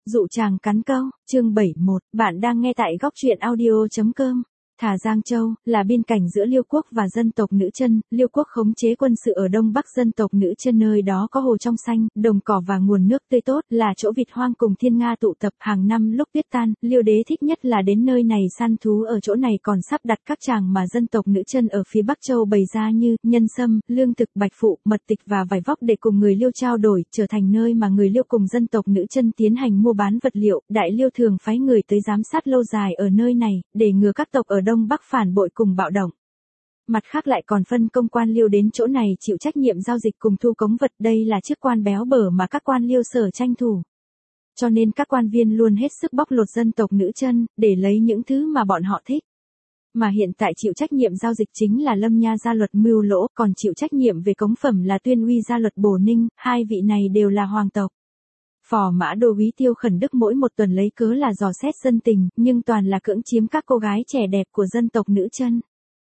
Dụ chàng cắn câu, chương 71, bạn đang nghe tại góc truyện audio.com. Thả Giang Châu, là biên cảnh giữa Liêu quốc và dân tộc Nữ Chân. Liêu quốc khống chế quân sự ở đông bắc dân tộc Nữ Chân, nơi đó có hồ trong xanh, đồng cỏ và nguồn nước tươi tốt, là chỗ vịt hoang cùng thiên nga tụ tập. Hàng năm lúc tuyết tan, Liêu đế thích nhất là đến nơi này săn thú. Ở chỗ này còn sắp đặt các tràng mà dân tộc Nữ Chân ở phía Bắc Châu bày ra như nhân sâm, lương thực, bạch phụ, mật tịch và vải vóc để cùng người Liêu trao đổi, trở thành nơi mà người Liêu cùng dân tộc Nữ Chân tiến hành mua bán vật liệu. Đại Liêu thường phái người tới giám sát lâu dài ở nơi này, để ngừa các tộc ở đông bắc phản bội cùng bạo động. Mặt khác lại còn phân công quan Liêu đến chỗ này chịu trách nhiệm giao dịch cùng thu cống vật. Đây là chức quan béo bở mà các quan Liêu sở tranh thủ. Cho nên các quan viên luôn hết sức bóc lột dân tộc Nữ Chân, để lấy những thứ mà bọn họ thích. Mà hiện tại chịu trách nhiệm giao dịch chính là Lâm Nha Gia Luật Mưu Lỗ, còn chịu trách nhiệm về cống phẩm là Tuyên Uy Gia Luật Bổ Ninh. Hai vị này đều là hoàng tộc. Phò mã đô úy Tiêu Khẩn Đức mỗi một tuần lấy cớ là dò xét dân tình, nhưng toàn là cưỡng chiếm các cô gái trẻ đẹp của dân tộc Nữ Chân.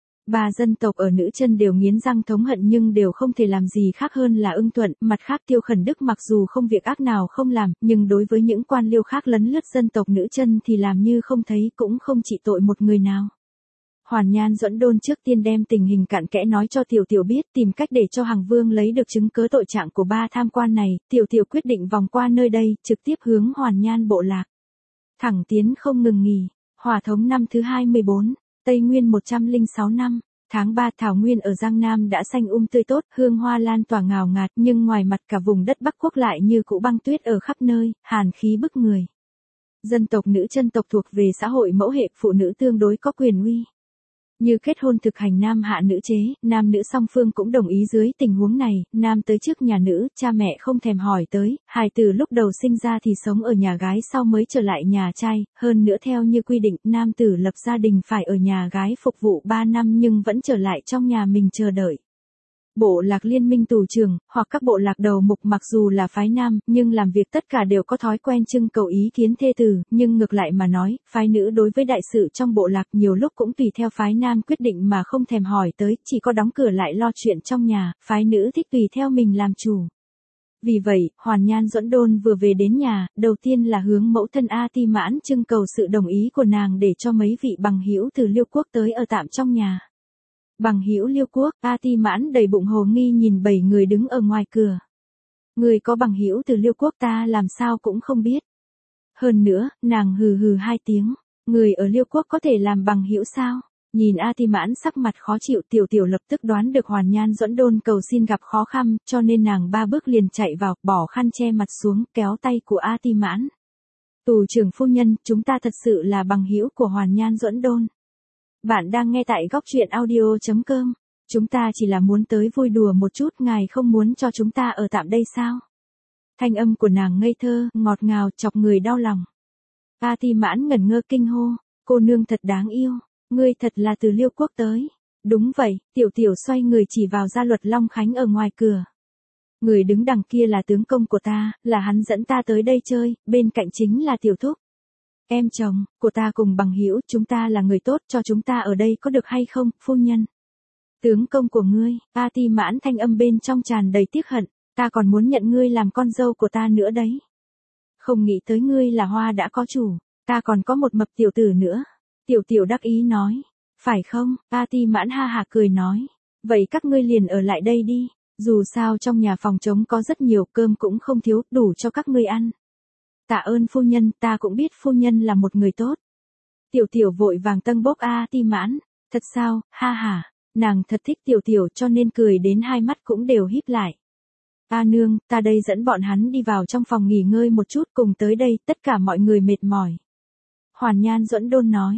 Ba dân tộc ở Nữ Chân đều nghiến răng thống hận nhưng đều không thể làm gì khác hơn là ưng thuận. Mặt khác Tiêu Khẩn Đức mặc dù không việc ác nào không làm, nhưng đối với những quan Liêu khác lấn lướt dân tộc Nữ Chân thì làm như không thấy, cũng không trị tội một người nào. Hoàn Nhan Duẫn Đôn trước tiên đem tình hình cặn kẽ nói cho Tiểu Tiểu biết, tìm cách để cho Hằng Vương lấy được chứng cớ tội trạng của ba tham quan này. Tiểu Tiểu quyết định vòng qua nơi đây, trực tiếp hướng Hoàn Nhan bộ lạc. Thẳng tiến không ngừng nghỉ. Hỏa thống năm thứ 24, Tây Nguyên 106 năm. Tháng 3 thảo nguyên ở Giang Nam đã xanh tươi tốt, hương hoa lan tỏa ngào ngạt, nhưng ngoài mặt cả vùng đất Bắc Quốc lại như cũ băng tuyết ở khắp nơi, hàn khí bức người. Dân tộc Nữ Chân tộc thuộc về xã hội mẫu hệ, phụ nữ tương đối có quyền uy. Như kết hôn thực hành nam hạ nữ chế, nam nữ song phương cũng đồng ý. Dưới tình huống này, nam tới trước nhà nữ, cha mẹ không thèm hỏi tới, hài tử lúc đầu sinh ra thì sống ở nhà gái, sau mới trở lại nhà trai. Hơn nữa theo như quy định, nam tử lập gia đình phải ở nhà gái phục vụ 3 năm nhưng vẫn trở lại trong nhà mình chờ đợi. Bộ lạc liên minh tù trưởng, hoặc các bộ lạc đầu mục mặc dù là phái nam, nhưng làm việc tất cả đều có thói quen trưng cầu ý kiến thê tử, nhưng ngược lại mà nói, phái nữ đối với đại sự trong bộ lạc nhiều lúc cũng tùy theo phái nam quyết định mà không thèm hỏi tới, chỉ có đóng cửa lại lo chuyện trong nhà, phái nữ thích tùy theo mình làm chủ. Vì vậy, Hoàn Nhan Duẫn Đôn vừa về đến nhà, đầu tiên là hướng mẫu thân A Ti Mãn trưng cầu sự đồng ý của nàng để cho mấy vị bằng hữu từ Liêu quốc tới ở tạm trong nhà. Bằng hữu Liêu quốc, A Ti Mãn đầy bụng hồ nghi nhìn 7 người đứng ở ngoài cửa. Người có bằng hữu từ Liêu quốc ta làm sao cũng không biết. Hơn nữa, nàng hừ hừ 2 tiếng, người ở Liêu quốc có thể làm bằng hữu sao? Nhìn A Ti Mãn sắc mặt khó chịu, Tiểu Tiểu lập tức đoán được Hoàn Nhan Duẫn Đôn cầu xin gặp khó khăn, cho nên nàng 3 bước liền chạy vào, bỏ khăn che mặt xuống, kéo tay của A Ti Mãn. Tù trưởng phu nhân, chúng ta thật sự là bằng hữu của Hoàn Nhan Duẫn Đôn. Bạn đang nghe tại góc truyện audio.com. Chúng ta chỉ là muốn tới vui đùa một chút, ngài không muốn cho chúng ta ở tạm đây sao? Thanh âm của nàng ngây thơ, ngọt ngào, chọc người đau lòng. A Ti Mãn ngẩn ngơ kinh hô, cô nương thật đáng yêu, ngươi thật là từ Liêu quốc tới. Đúng vậy, Tiểu Tiểu xoay người chỉ vào Gia Luật Long Khánh ở ngoài cửa. Người đứng đằng kia là tướng công của ta, là hắn dẫn ta tới đây chơi, bên cạnh chính là Tiểu Thúc. Em chồng của ta cùng bằng hữu, chúng ta là người tốt, cho chúng ta ở đây có được hay không, phu nhân? Tướng công của ngươi, A Ti Mãn thanh âm bên trong tràn đầy tiếc hận, ta còn muốn nhận ngươi làm con dâu của ta nữa đấy. Không nghĩ tới ngươi là hoa đã có chủ, ta còn có một mập tiểu tử nữa. Tiểu Tiểu đắc ý nói, phải không? A Ti Mãn ha hả cười nói, vậy các ngươi liền ở lại đây đi, dù sao trong nhà phòng trống có rất nhiều, cơm cũng không thiếu, đủ cho các ngươi ăn. Tạ ơn phu nhân, ta cũng biết phu nhân là một người tốt. Tiểu Tiểu vội vàng tâng bốc A Ti Mãn, thật sao, ha ha, nàng thật thích Tiểu Tiểu cho nên cười đến hai mắt cũng đều híp lại. A nương, ta đây dẫn bọn hắn đi vào trong phòng nghỉ ngơi một chút, cùng tới đây, tất cả mọi người mệt mỏi. Hoàn Nhan Duẫn Đôn nói,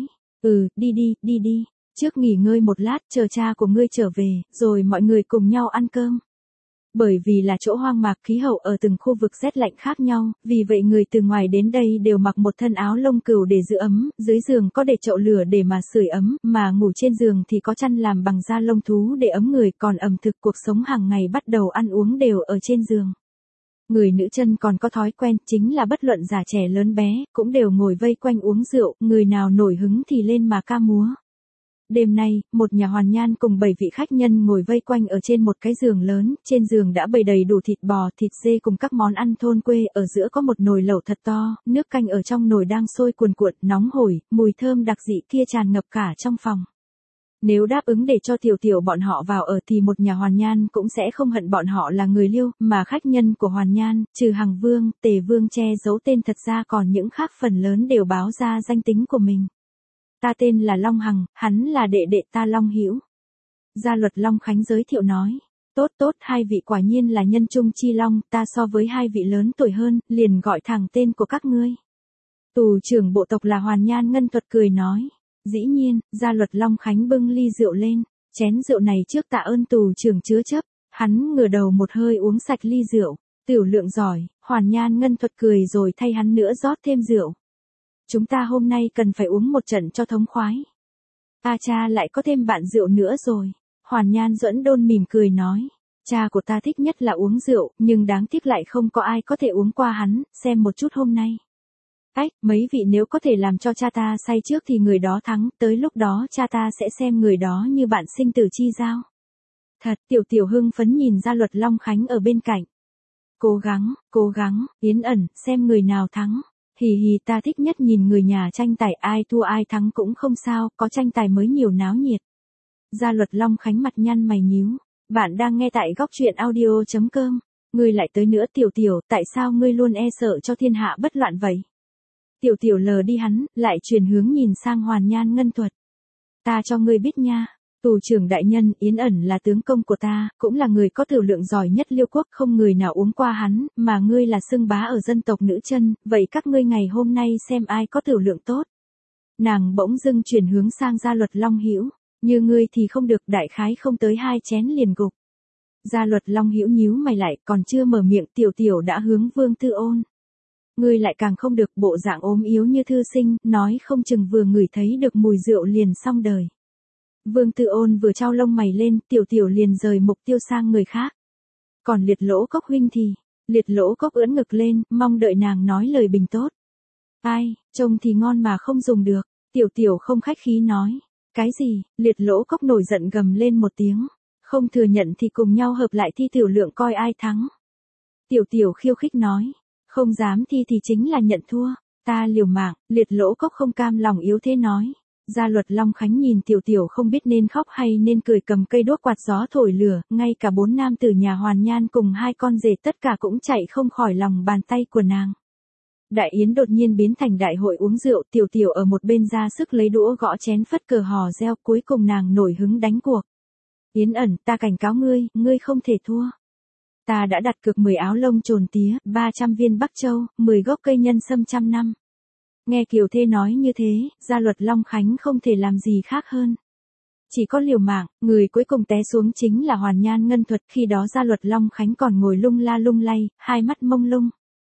đi đi, trước nghỉ ngơi một lát, chờ cha của ngươi trở về, rồi mọi người cùng nhau ăn cơm. Bởi vì là chỗ hoang mạc, khí hậu ở từng khu vực rét lạnh khác nhau, vì vậy người từ ngoài đến đây đều mặc một thân áo lông cừu để giữ ấm, dưới giường có để chậu lửa để mà sưởi ấm, mà ngủ trên giường thì có chăn làm bằng da lông thú để ấm người, còn ẩm thực cuộc sống hàng ngày bắt đầu ăn uống đều ở trên giường. Người Nữ Chân còn có thói quen, chính là bất luận già trẻ lớn bé, cũng đều ngồi vây quanh uống rượu, người nào nổi hứng thì lên mà ca múa. Đêm nay, một nhà hoàn nhan cùng 7 vị khách nhân ngồi vây quanh ở trên một cái giường lớn, trên giường đã bày đầy đủ thịt bò, thịt dê cùng các món ăn thôn quê, ở giữa có một nồi lẩu thật to, nước canh ở trong nồi đang sôi cuồn cuộn, nóng hổi, mùi thơm đặc dị kia tràn ngập cả trong phòng. Nếu đáp ứng để cho tiểu tiểu bọn họ vào ở thì một nhà hoàn nhan cũng sẽ không hận bọn họ là người Liêu, mà khách nhân của hoàn nhan, trừ Hằng Vương, Tề Vương che giấu tên thật ra còn những khác phần lớn đều báo ra danh tính của mình. Ta tên là Long Hằng, hắn là đệ đệ ta Long Hữu. Gia luật Long Khánh giới thiệu nói. Tốt tốt, hai vị quả nhiên là nhân trung chi long, ta so với hai vị lớn tuổi hơn, liền gọi thẳng tên của các ngươi. Tù trưởng bộ tộc là Hoàn Nhan Ngân Thuật cười nói. Dĩ nhiên, gia luật Long Khánh bưng ly rượu lên, chén rượu này trước tạ ơn tù trưởng chứa chấp, hắn ngửa đầu một hơi uống sạch ly rượu, tiểu lượng giỏi, Hoàn Nhan Ngân Thuật cười rồi thay hắn nữa rót thêm rượu. Chúng ta hôm nay cần phải uống một trận cho thống khoái. A cha lại có thêm bạn rượu nữa rồi. Hoàn Nhan Duẫn Đôn mỉm cười nói. Cha của ta thích nhất là uống rượu, nhưng đáng tiếc lại không có ai có thể uống qua hắn, xem một chút hôm nay. Ách, mấy vị nếu có thể làm cho cha ta say trước thì người đó thắng, tới lúc đó cha ta sẽ xem người đó như bạn sinh tử chi giao. Thật, tiểu tiểu hưng phấn nhìn ra luật Long Khánh ở bên cạnh. Cố gắng, Yến ẩn, xem người nào thắng. Hì hì, ta thích nhất nhìn người nhà tranh tài, ai thua ai thắng cũng không sao, có tranh tài mới nhiều náo nhiệt. Gia luật Long Khánh mặt nhăn mày nhíu. Bạn đang nghe tại góc truyện audio.com. Ngươi lại tới nữa tiểu tiểu, tại sao ngươi luôn e sợ cho thiên hạ bất loạn vậy? Tiểu tiểu lờ đi hắn, lại chuyển hướng nhìn sang Hoàn Nhan Ngân Thuật. Ta cho ngươi biết nha. Tù trưởng đại nhân, Yến ẩn là tướng công của ta, cũng là người có tiểu lượng giỏi nhất Liêu quốc, không người nào uống qua hắn, mà ngươi là xưng bá ở dân tộc nữ chân, vậy các ngươi ngày hôm nay xem ai có tiểu lượng tốt. Nàng bỗng dưng chuyển hướng sang gia luật Long Hữu, như ngươi thì không được, đại khái không tới 2 chén liền gục. Gia luật Long Hữu nhíu mày lại, còn chưa mở miệng tiểu tiểu đã hướng Vương Tư Ôn. Ngươi lại càng không được, bộ dạng ốm yếu như thư sinh, nói không chừng vừa ngửi thấy được mùi rượu liền xong đời. Vương Tư Ôn vừa trao lông mày lên, tiểu tiểu liền rời mục tiêu sang người khác. Còn Liệt Lỗ Cốc huynh thì, Liệt Lỗ Cốc ưỡn ngực lên, mong đợi nàng nói lời bình tốt. Ai, trông thì ngon mà không dùng được, tiểu tiểu không khách khí nói. Cái gì, Liệt Lỗ Cốc nổi giận gầm lên một tiếng. Không thừa nhận thì cùng nhau hợp lại thi tiểu lượng coi ai thắng. Tiểu tiểu khiêu khích nói. Không dám thi thì chính là nhận thua. Ta liều mạng, Liệt Lỗ Cốc không cam lòng yếu thế nói. Gia luật Long Khánh nhìn tiểu tiểu không biết nên khóc hay nên cười, cầm cây đuốc quạt gió thổi lửa, ngay cả 4 nam tử nhà Hoàn Nhan cùng 2 con rể tất cả cũng chạy không khỏi lòng bàn tay của nàng. Đại yến đột nhiên biến thành đại hội uống rượu, tiểu tiểu ở một bên ra sức lấy đũa gõ chén phất cờ hò reo, cuối cùng nàng nổi hứng đánh cuộc. Yến ẩn, ta cảnh cáo ngươi, ngươi không thể thua. Ta đã đặt cược 10 áo lông trồn tía, 300 viên Bắc Châu, 10 gốc cây nhân sâm 100 năm. Nghe Kiều Thê nói như thế, gia luật Long Khánh không thể làm gì khác hơn. Chỉ có liều mạng, người cuối cùng té xuống chính là Hoàn Nhan Ngân Thuật, khi đó gia luật Long Khánh còn ngồi lung la lung lay, hai mắt mông lung.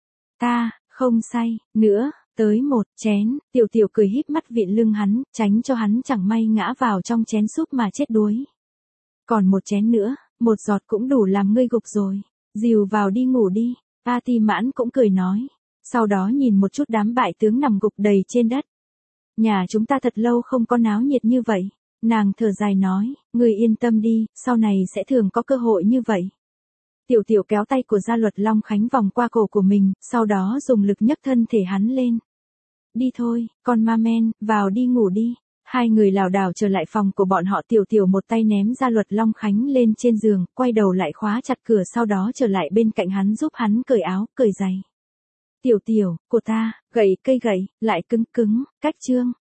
Ta, không say, nữa, tới một chén, tiểu tiểu cười híp mắt vịn lưng hắn, tránh cho hắn chẳng may ngã vào trong chén súp mà chết đuối. Còn một chén nữa, một giọt cũng đủ làm ngươi gục rồi, dìu vào đi ngủ đi, A Ti Mãn cũng cười nói. Sau đó nhìn một chút đám bại tướng nằm gục đầy trên đất. Nhà chúng ta thật lâu không có náo nhiệt như vậy. Nàng thở dài nói, ngươi yên tâm đi, sau này sẽ thường có cơ hội như vậy. Tiểu tiểu kéo tay của gia luật Long Khánh vòng qua cổ của mình, sau đó dùng lực nhấc thân thể hắn lên. Đi thôi, con ma men, vào đi ngủ đi. Hai người lảo đảo trở lại phòng của bọn họ, tiểu tiểu một tay ném gia luật Long Khánh lên trên giường, quay đầu lại khóa chặt cửa, sau đó trở lại bên cạnh hắn giúp hắn cởi áo, cởi giày. Tiểu tiểu, của ta, gậy cây gậy, lại cứng cứng, cách trương.